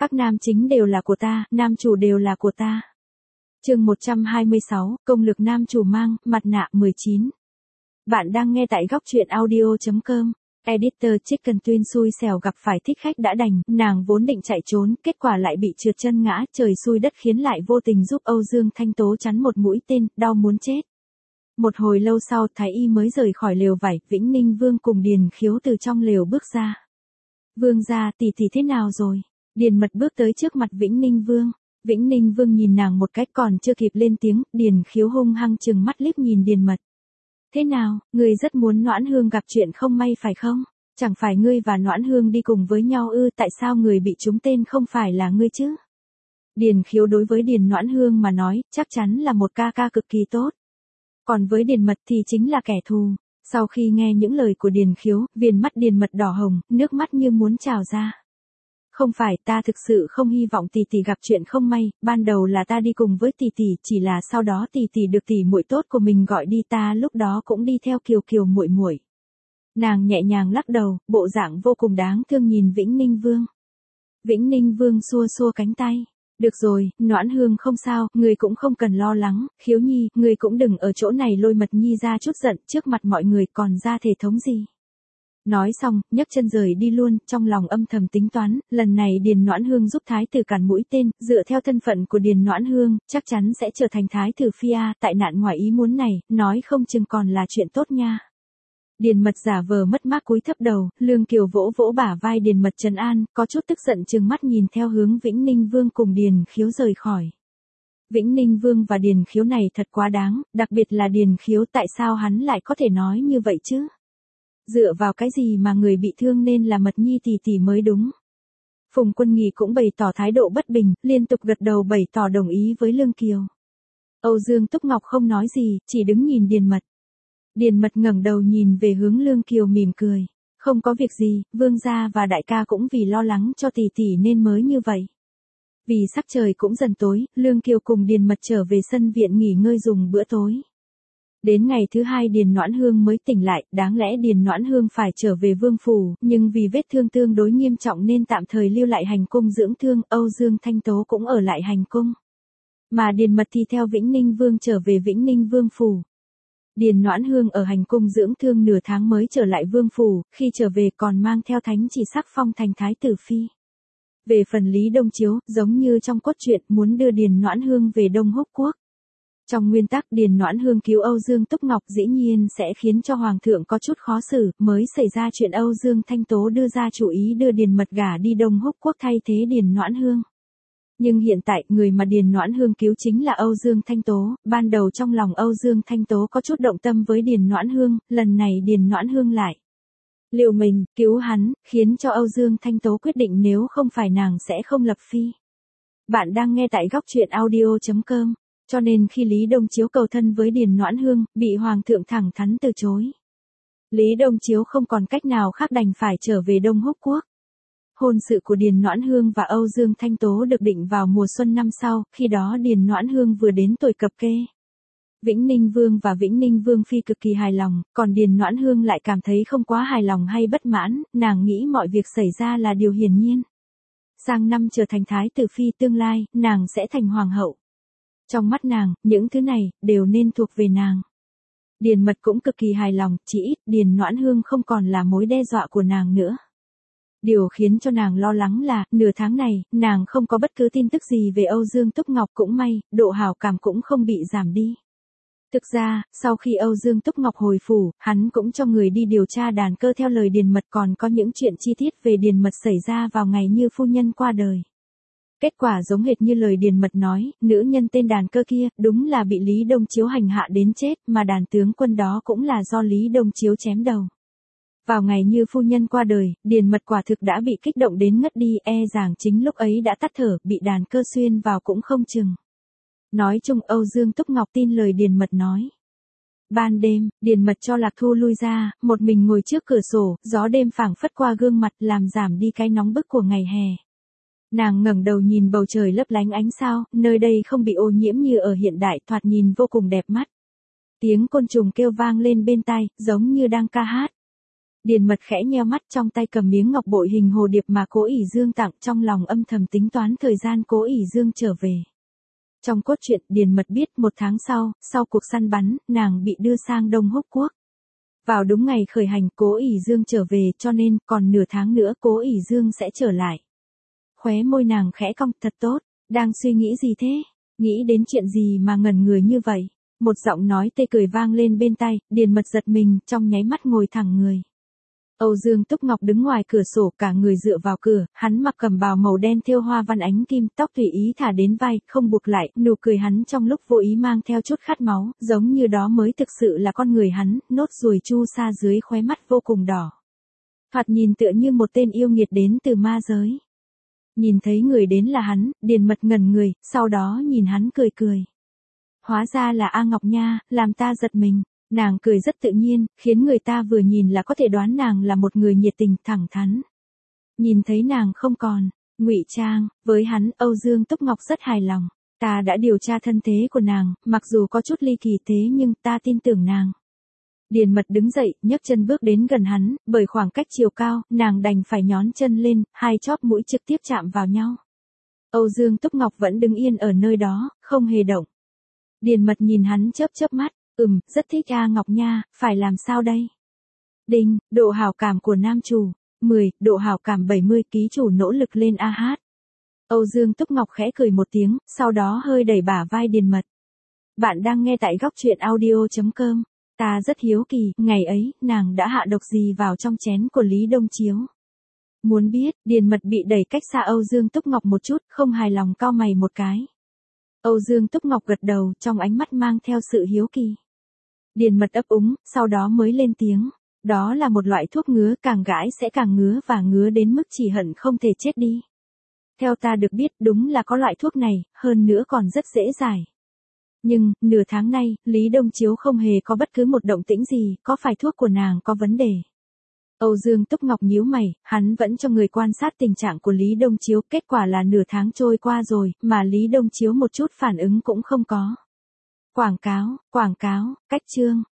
Các nam chính đều là của ta, nam chủ đều là của ta. Chương 126, công lực nam chủ mang, mặt nạ 19. Bạn đang nghe tại góc truyện audio.com. Editor Chicken Twin xui xẻo gặp phải thích khách đã đành, nàng vốn định chạy trốn, kết quả lại bị trượt chân ngã, trời xui đất khiến lại vô tình giúp Âu Dương Thanh Tố chắn một mũi tên, đau muốn chết. Một hồi lâu sau, Thái Y mới rời khỏi lều vải, Vĩnh Ninh Vương cùng Điền Khiếu từ trong lều bước ra. Vương gia, tỷ thế nào rồi? Điền Mật bước tới trước mặt Vĩnh Ninh Vương. Vĩnh Ninh Vương nhìn nàng một cách còn chưa kịp lên tiếng, Điền Khiếu hung hăng trừng mắt liếc nhìn Điền Mật. Thế nào, ngươi rất muốn Noãn Hương gặp chuyện không may phải không? Chẳng phải ngươi và Noãn Hương đi cùng với nhau ư, tại sao người bị trúng tên không phải là ngươi chứ? Điền Khiếu đối với Điền Noãn Hương mà nói, chắc chắn là một ca ca cực kỳ tốt. Còn với Điền Mật thì chính là kẻ thù. Sau khi nghe những lời của Điền Khiếu, viền mắt Điền Mật đỏ hồng, nước mắt như muốn trào ra. Không phải, ta thực sự không hy vọng tỷ gặp chuyện không may, ban đầu là ta đi cùng với tỷ, chỉ là sau đó tỷ được tỷ muội tốt của mình gọi đi, ta lúc đó cũng đi theo Kiều muội. Nàng nhẹ nhàng lắc đầu, bộ dạng vô cùng đáng thương nhìn Vĩnh Ninh Vương. Vĩnh Ninh Vương xua cánh tay. Được rồi, Noãn Hương không sao, người cũng không cần lo lắng, Khiếu Nhi, người cũng đừng ở chỗ này lôi Mật Nhi ra chút giận trước mặt mọi người, còn ra thể thống gì. Nói xong, nhấc chân rời đi luôn, trong lòng âm thầm tính toán, lần này Điền Noãn Hương giúp thái tử cản mũi tên, dựa theo thân phận của Điền Noãn Hương, chắc chắn sẽ trở thành thái tử phi a, tại nạn ngoài ý muốn này, nói không chừng còn là chuyện tốt nha. Điền Mật giả vờ mất mát cúi thấp đầu, Lương Kiều vỗ bả vai Điền Mật trấn an, có chút tức giận trừng mắt nhìn theo hướng Vĩnh Ninh Vương cùng Điền Khiếu rời khỏi. Vĩnh Ninh Vương và Điền Khiếu này thật quá đáng, đặc biệt là Điền Khiếu, tại sao hắn lại có thể nói như vậy chứ? Dựa vào cái gì mà người bị thương nên là Mật Nhi tỷ mới đúng. Phùng Quân Nghị cũng bày tỏ thái độ bất bình, liên tục gật đầu bày tỏ đồng ý với Lương Kiều. Âu Dương Túc Ngọc không nói gì, chỉ đứng nhìn Điền Mật. Điền Mật ngẩng đầu nhìn về hướng Lương Kiều mỉm cười. Không có việc gì, vương gia và đại ca cũng vì lo lắng cho tỷ nên mới như vậy. Vì sắc trời cũng dần tối, Lương Kiều cùng Điền Mật trở về sân viện nghỉ ngơi dùng bữa tối. Đến ngày thứ hai Điền Noãn Hương mới tỉnh lại, đáng lẽ Điền Noãn Hương phải trở về vương phủ, nhưng vì vết thương tương đối nghiêm trọng nên tạm thời lưu lại hành cung dưỡng thương, Âu Dương Thanh Tố cũng ở lại hành cung. Mà Điền Mật thì theo Vĩnh Ninh Vương trở về Vĩnh Ninh Vương phủ. Điền Noãn Hương ở hành cung dưỡng thương nửa tháng mới trở lại vương phủ, khi trở về còn mang theo thánh chỉ sắc phong thành thái tử phi. Về phần Lý Đông Chiếu, giống như trong cốt truyện muốn đưa Điền Noãn Hương về Đông Húc Quốc. Trong nguyên tắc Điền Noãn Hương cứu Âu Dương Túc Ngọc dĩ nhiên sẽ khiến cho Hoàng thượng có chút khó xử, mới xảy ra chuyện Âu Dương Thanh Tố đưa ra chủ ý đưa Điền Mật gả đi Đông Húc Quốc thay thế Điền Noãn Hương. Nhưng hiện tại, người mà Điền Noãn Hương cứu chính là Âu Dương Thanh Tố, ban đầu trong lòng Âu Dương Thanh Tố có chút động tâm với Điền Noãn Hương, lần này Điền Noãn Hương lại liều mình, cứu hắn, khiến cho Âu Dương Thanh Tố quyết định nếu không phải nàng sẽ không lập phi. Bạn đang nghe tại góc truyện audio.com. Cho nên khi Lý Đông Chiếu cầu thân với Điền Noãn Hương, bị Hoàng thượng thẳng thắn từ chối. Lý Đông Chiếu không còn cách nào khác đành phải trở về Đông Húc Quốc. Hôn sự của Điền Noãn Hương và Âu Dương Thanh Tố được định vào mùa xuân năm sau, khi đó Điền Noãn Hương vừa đến tuổi cập kê. Vĩnh Ninh Vương và Vĩnh Ninh Vương phi cực kỳ hài lòng, còn Điền Noãn Hương lại cảm thấy không quá hài lòng hay bất mãn, nàng nghĩ mọi việc xảy ra là điều hiển nhiên. Sang năm trở thành thái tử phi tương lai, nàng sẽ thành hoàng hậu. Trong mắt nàng, những thứ này, đều nên thuộc về nàng. Điền Mật cũng cực kỳ hài lòng, chỉ ít Điền Noãn Hương không còn là mối đe dọa của nàng nữa. Điều khiến cho nàng lo lắng là, nửa tháng này, nàng không có bất cứ tin tức gì về Âu Dương Túc Ngọc, cũng may, độ hảo cảm cũng không bị giảm đi. Thực ra, sau khi Âu Dương Túc Ngọc hồi phủ, hắn cũng cho người đi điều tra đàn cơ theo lời Điền Mật, còn có những chuyện chi tiết về Điền Mật xảy ra vào ngày như phu nhân qua đời. Kết quả giống hệt như lời Điền Mật nói, nữ nhân tên đàn cơ kia, đúng là bị Lý Đông Chiếu hành hạ đến chết, mà đàn tướng quân đó cũng là do Lý Đông Chiếu chém đầu. Vào ngày như phu nhân qua đời, Điền Mật quả thực đã bị kích động đến ngất đi, rằng chính lúc ấy đã tắt thở, bị đàn cơ xuyên vào cũng không chừng. Nói chung Âu Dương Túc Ngọc tin lời Điền Mật nói. Ban đêm, Điền Mật cho Lạc Thu lui ra, một mình ngồi trước cửa sổ, gió đêm phảng phất qua gương mặt làm giảm đi cái nóng bức của ngày hè. Nàng ngẩng đầu nhìn bầu trời lấp lánh ánh sao, nơi đây không bị ô nhiễm như ở hiện đại, thoạt nhìn vô cùng đẹp mắt. Tiếng côn trùng kêu vang lên bên tai, giống như đang ca hát. Điền Mật khẽ nheo mắt, trong tay cầm miếng ngọc bội hình hồ điệp mà Cố ỷ Dương tặng, trong lòng âm thầm tính toán thời gian Cố ỷ Dương trở về. Trong cốt truyện, Điền Mật biết 1 tháng sau cuộc săn bắn, nàng bị đưa sang Đông Húc Quốc. Vào đúng ngày khởi hành Cố ỷ Dương trở về, cho nên còn nửa tháng nữa Cố ỷ Dương sẽ trở lại. Khóe môi nàng khẽ cong, thật tốt, đang suy nghĩ gì thế? Nghĩ đến chuyện gì mà ngẩn người như vậy? Một giọng nói tê cười vang lên bên tai, Điền Mật giật mình, trong nháy mắt ngồi thẳng người. Âu Dương Túc Ngọc đứng ngoài cửa sổ, cả người dựa vào cửa, hắn mặc cẩm bào màu đen thêu hoa văn ánh kim, tóc tùy ý thả đến vai, không buộc lại, nụ cười hắn trong lúc vô ý mang theo chút khát máu, giống như đó mới thực sự là con người hắn, nốt ruồi chu sa dưới khóe mắt vô cùng đỏ. Thoạt nhìn tựa như một tên yêu nghiệt đến từ ma giới. Nhìn thấy người đến là hắn, Điền Mật ngẩn người, sau đó nhìn hắn cười cười. Hóa ra là A Ngọc nha, làm ta giật mình. Nàng cười rất tự nhiên, khiến người ta vừa nhìn là có thể đoán nàng là một người nhiệt tình, thẳng thắn. Nhìn thấy nàng không còn ngụy trang, với hắn, Âu Dương Túc Ngọc rất hài lòng. Ta đã điều tra thân thế của nàng, mặc dù có chút ly kỳ thế nhưng ta tin tưởng nàng. Điền Mật đứng dậy, nhấc chân bước đến gần hắn, bởi khoảng cách chiều cao, nàng đành phải nhón chân lên, hai chóp mũi trực tiếp chạm vào nhau. Âu Dương Túc Ngọc vẫn đứng yên ở nơi đó, không hề động. Điền Mật nhìn hắn chớp chớp mắt, rất thích A Ngọc nha, phải làm sao đây? Đinh, độ hảo cảm của nam chủ, 10, độ hảo cảm 70, ký chủ nỗ lực lên a hát. Âu Dương Túc Ngọc khẽ cười một tiếng, sau đó hơi đẩy bả vai Điền Mật. Bạn đang nghe tại góc truyện audio.com. Ta rất hiếu kỳ, ngày ấy, nàng đã hạ độc gì vào trong chén của Lý Đông Chiếu? Muốn biết, Điền Mật bị đẩy cách xa Âu Dương Túc Ngọc một chút, không hài lòng cau mày một cái. Âu Dương Túc Ngọc gật đầu, trong ánh mắt mang theo sự hiếu kỳ. Điền Mật ấp úng, sau đó mới lên tiếng. Đó là một loại thuốc ngứa, càng gãi sẽ càng ngứa và ngứa đến mức chỉ hận không thể chết đi. Theo ta được biết, đúng là có loại thuốc này, hơn nữa còn rất dễ giải. Nhưng, nửa tháng nay, Lý Đông Chiếu không hề có bất cứ một động tĩnh gì, có phải thuốc của nàng có vấn đề? Âu Dương Túc Ngọc nhíu mày, hắn vẫn cho người quan sát tình trạng của Lý Đông Chiếu, kết quả là nửa tháng trôi qua rồi, mà Lý Đông Chiếu một chút phản ứng cũng không có. Quảng cáo, cách chương.